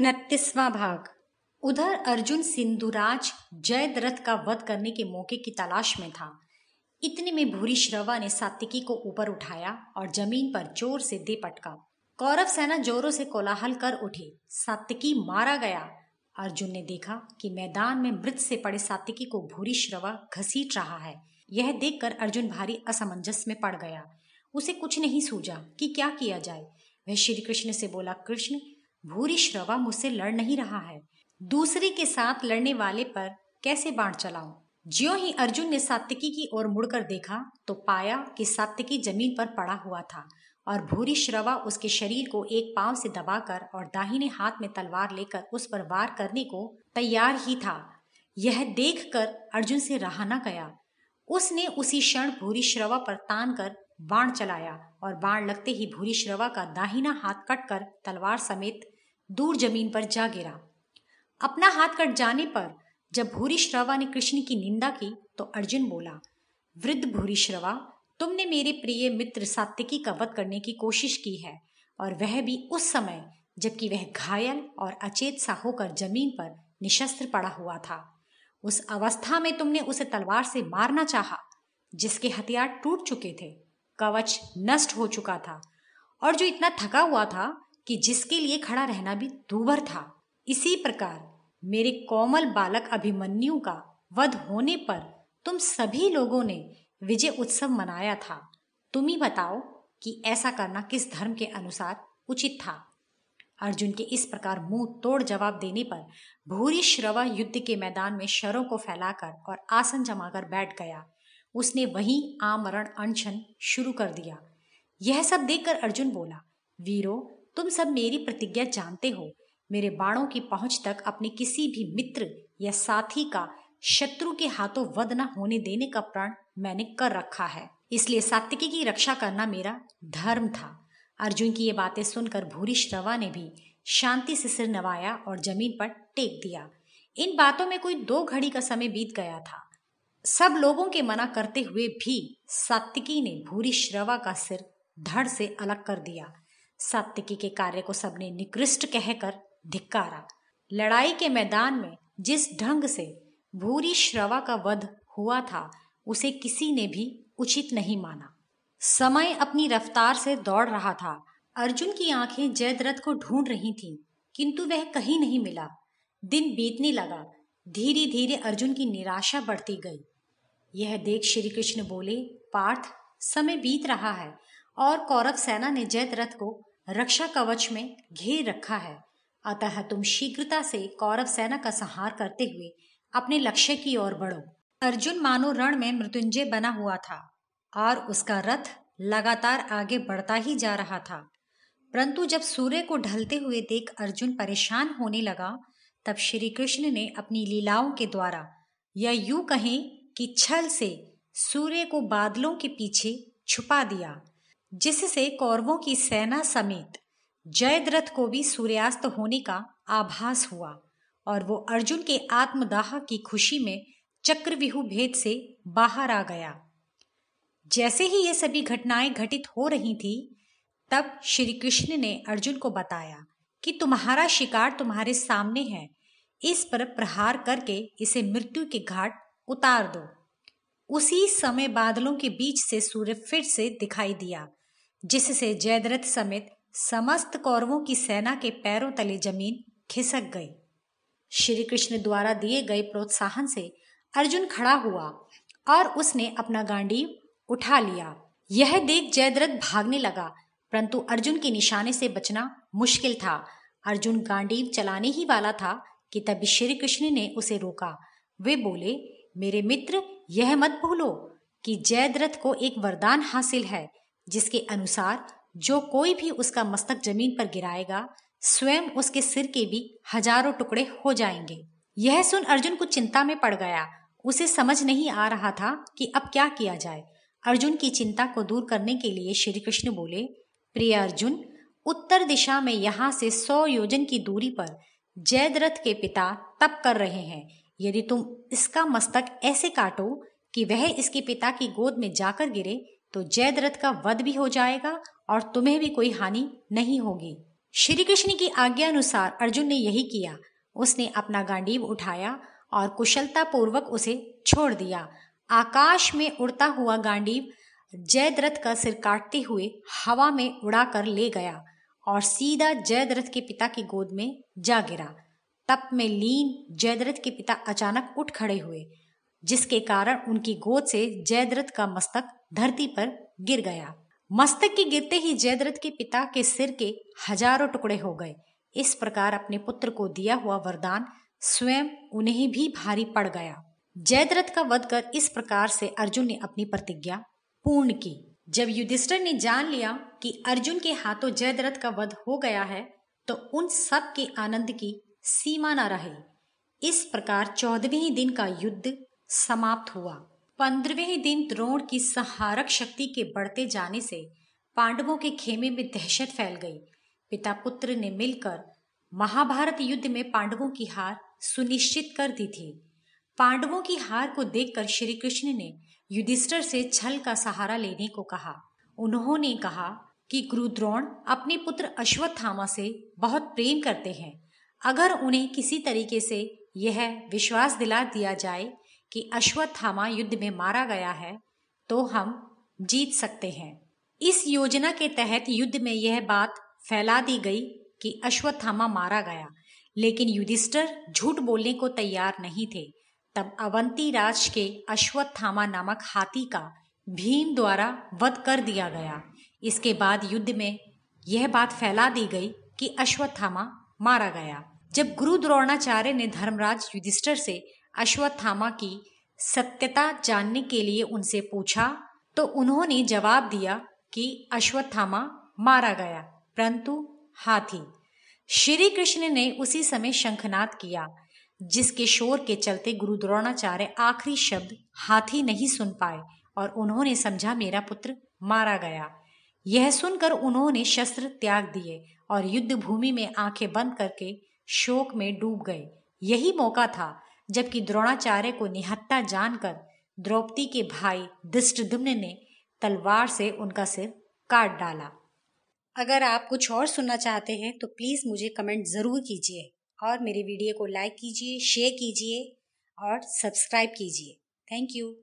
29वां भाग। उधर अर्जुन सिंधुराज जयद्रथ का वध करने के मौके की तलाश में था। इतने में भूरिश्रवा ने सात्विकी को ऊपर उठाया और जमीन पर जोर से दे पटका। कौरव सेना जोरों से कोलाहल कर उठी, सात्विकी मारा गया। अर्जुन ने देखा कि मैदान में मृत से पड़े सात्विकी को भूरिश्रवा घसीट रहा है। यह देखकर अर्जुन भारी असमंजस में पड़ गया। उसे कुछ नहीं सूझा कि क्या किया जाए। वह श्री कृष्ण से बोला, कृष्ण, भूरिश्रवा मुझसे लड़ नहीं रहा है, दूसरे के साथ लड़ने वाले पर कैसे बाण चलाऊं? ज्यों ही अर्जुन ने सात्विकी की ओर मुड़कर देखा तो पाया कि सात्विकी जमीन पर पड़ा हुआ था और भूरिश्रवा उसके शरीर को एक पांव से दबाकर और दाहिने हाथ में तलवार लेकर उस पर वार करने को तैयार ही था। यह देखकर अर्जुन से रहा न गया। उसने उसी क्षण भूरिश्रवा पर तान कर बाण चलाया और बाण लगते ही भूरिश्रवा का दाहिना हाथ कटकर तलवार समेत दूर जमीन पर जा गिरा। अपना हाथ कट जाने पर जब भूरिश्रवा ने कृष्ण की निंदा की तो अर्जुन बोला, वृद्ध भूरिश्रवा, तुमने मेरे प्रिय मित्र सात्विकी का वध करने की कोशिश की है, और वह भी उस समय जबकि वह घायल और अचेत सा होकर जमीन पर निशस्त्र पड़ा हुआ था। उस अवस्था में तुमने उसे तलवार से मारना चाहा, जिसके हथियार टूट चुके थे, कवच नष्ट हो चुका था और जो इतना थका हुआ था कि जिसके लिए खड़ा रहना भी दूभर था। इसी प्रकार मेरे कोमल बालक अभिमन्यु का वध होने पर तुम सभी लोगों ने विजय उत्सव मनाया था। तुम ही बताओ कि ऐसा करना किस धर्म के अनुसार उचित था? अर्जुन के इस प्रकार मुंह तोड़ जवाब देने पर भूरिश्रवा युद्ध के मैदान में शरों को फैलाकर और आसन जमाकर बैठ गया। उसने वहीं आमरण अनशन शुरू कर दिया। यह सब देखकर अर्जुन बोला, वीरो, तुम सब मेरी प्रतिज्ञा जानते हो। मेरे बाणों की पहुंच तक अपने किसी भी मित्र या साथी का शत्रु के हाथों वध न होने देने का प्रण मैंने कर रखा है, इसलिए सात्विकी की रक्षा करना मेरा धर्म था। अर्जुन की ये बातें सुनकर भूरिश्रवा ने भी शांति से सिर नवाया और जमीन पर टेक दिया। इन बातों में कोई 2 घड़ी का समय बीत गया था। सब लोगों के मना करते हुए भी सात्विकी ने भूरिश्रवा का सिर धड़ से अलग कर दिया। सात्विकी के कार्य को सबने निकृष्ट कहकर धिक्कारा। लड़ाई के मैदान में जिस ढंग से भूरिश्रवा का वध हुआ था उसे किसी ने भी उचित नहीं माना। समय अपनी रफ्तार से दौड़ रहा था। अर्जुन की आंखें जयद्रथ को ढूंढ रही थीं, किंतु वह कहीं नहीं मिला। दिन बीतने लगा। धीरे धीरे अर्जुन की निराशा बढ़ती गई। यह देख श्री कृष्ण बोले, पार्थ, समय बीत रहा है और कौरव सेना ने जयद्रथ को रक्षा कवच में घेर रखा है। अतः तुम शीघ्रता से कौरव सेना का संहार करते हुए अपने लक्ष्य की ओर बढ़ो। अर्जुन मानो रण में मृत्युंजय बना हुआ था और उसका रथ लगातार आगे बढ़ता ही जा रहा था। परंतु जब सूर्य को ढलते हुए देख अर्जुन परेशान होने लगा, तब श्री कृष्ण ने अपनी लीलाओं के द्वारा, या यूं कहें कि छल से, सूर्य को बादलों के पीछे छुपा दिया, जिससे कौरवों की सेना समेत जयद्रथ को भी सूर्यास्त होने का आभास हुआ और वो अर्जुन के आत्मदाह की खुशी में चक्रव्यूह भेद से बाहर आ गया। जैसे ही ये सभी घटनाएं घटित हो रही थी, तब श्री कृष्ण ने अर्जुन को बताया कि तुम्हारा शिकार तुम्हारे सामने है, इस पर प्रहार करके इसे मृत्यु के घाट उतार दो। उसी समय बादलों के बीच से सूर्य फिर से दिखाई दिया, जिससे जयद्रथ समेत समस्त कौरवों की सेना के पैरों तले जमीन खिसक गई। श्री कृष्ण द्वारा दिए गए प्रोत्साहन से अर्जुन खड़ा हुआ और उसने अपना गांडीव उठा लिया। यह देख जयद्रथ भागने लगा, परंतु अर्जुन के निशाने से बचना मुश्किल था। अर्जुन गांडीव चलाने ही वाला था कि तभी श्री कृष्ण ने उसे रोका। वे बोले, मेरे मित्र, यह मत भूलो कि जयद्रथ को एक वरदान हासिल है, जिसके अनुसार जो कोई भी उसका मस्तक जमीन पर गिराएगा, स्वयं उसके सिर के भी हजारों टुकड़े हो जाएंगे। यह सुन अर्जुन कुछ चिंता में पड़ गया। उसे समझ नहीं आ रहा था कि अब क्या किया जाए। अर्जुन की चिंता को दूर करने के लिए श्री कृष्ण बोले, प्रिय अर्जुन, उत्तर दिशा में यहाँ से 100 योजन की दूरी पर जयद्रथ के पिता तप कर रहे हैं। यदि तुम इसका मस्तक ऐसे काटो कि वह इसके पिता की गोद में जाकर गिरे, तो जयद्रथ का वध भी हो जाएगा और तुम्हें भी कोई हानि नहीं होगी। श्री कृष्ण की आज्ञा अनुसार अर्जुन ने यही किया। उसने अपना गांडीव उठाया और कुशलता पूर्वक उसे छोड़ दिया। आकाश में उड़ता हुआ गांडीव जयद्रथ का सिर काटते हुए हवा में उड़ाकर ले गया और सीधा जयद्रथ के पिता की गोद में जा गिरा। तप में लीन जयद्रथ के पिता अचानक उठ खड़े हुए, जिसके कारण उनकी गोद से जयद्रथ का मस्तक धरती पर गिर गया। मस्तक के गिरते ही जयद्रथ के पिता के सिर के हजारों टुकड़े हो गए। इस प्रकार अपने पुत्र को दिया हुआ वरदान स्वयं उन्हें भी भारी पड़ गया। जयद्रथ का वध कर इस प्रकार से अर्जुन ने अपनी प्रतिज्ञा पूर्ण की। जब युधिष्ठिर ने जान लिया कि अर्जुन के हाथों जयद्रथ का वध हो गया है, तो उन सब के आनंद की सीमा न रही। इस प्रकार 14वें दिन का युद्ध समाप्त हुआ। 15वें दिन द्रोण की संहारक शक्ति के बढ़ते जाने से पांडवों के खेमे में दहशत फैल गई। पिता पुत्र ने मिलकर महाभारत युद्ध में पांडवों की हार सुनिश्चित कर दी थी। पांडवों की हार को देखकर श्री कृष्ण ने युधिष्ठिर से छल का सहारा लेने को कहा। उन्होंने कहा कि गुरु द्रोण अपने पुत्र अश्वत्थामा से बहुत प्रेम करते हैं। अगर उन्हें किसी तरीके से यह विश्वास दिला दिया जाए कि अश्वत्थामा युद्ध में मारा गया है, तो हम जीत सकते हैं। इस योजना के तहत युद्ध में यह बात फैला दी गई कि अश्वत्थामा मारा गया, लेकिन युधिष्ठिर झूठ बोलने को तैयार नहीं थे। तब अवंती राज के अश्वत्थामा नामक हाथी का भीम द्वारा वध कर दिया गया। इसके बाद युद्ध में यह बात फैला दी गई कि अश्वत्थामा मारा गया। जब गुरु द्रोणाचार्य ने धर्मराज युधिष्ठिर से अश्वत्थामा की सत्यता जानने के लिए उनसे पूछा, तो उन्होंने जवाब दिया कि अश्वत्थामा मारा गया, परंतु हाथी। श्री कृष्ण ने उसी समय शंखनाद किया, जिसके शोर के चलते गुरु द्रोणाचार्य आखिरी शब्द हाथी नहीं सुन पाए और उन्होंने समझा मेरा पुत्र मारा गया। यह सुनकर उन्होंने शस्त्र त्याग दिए और युद्ध भूमि में आंखें बंद करके शोक में डूब गए। यही मौका था जबकि द्रोणाचार्य को निहत्था जानकर द्रौपदी के भाई धृष्टद्युम्न ने तलवार से उनका सिर काट डाला। अगर आप कुछ और सुनना चाहते हैं तो प्लीज़ मुझे कमेंट ज़रूर कीजिए और मेरे वीडियो को लाइक कीजिए, शेयर कीजिए और सब्सक्राइब कीजिए। Thank you.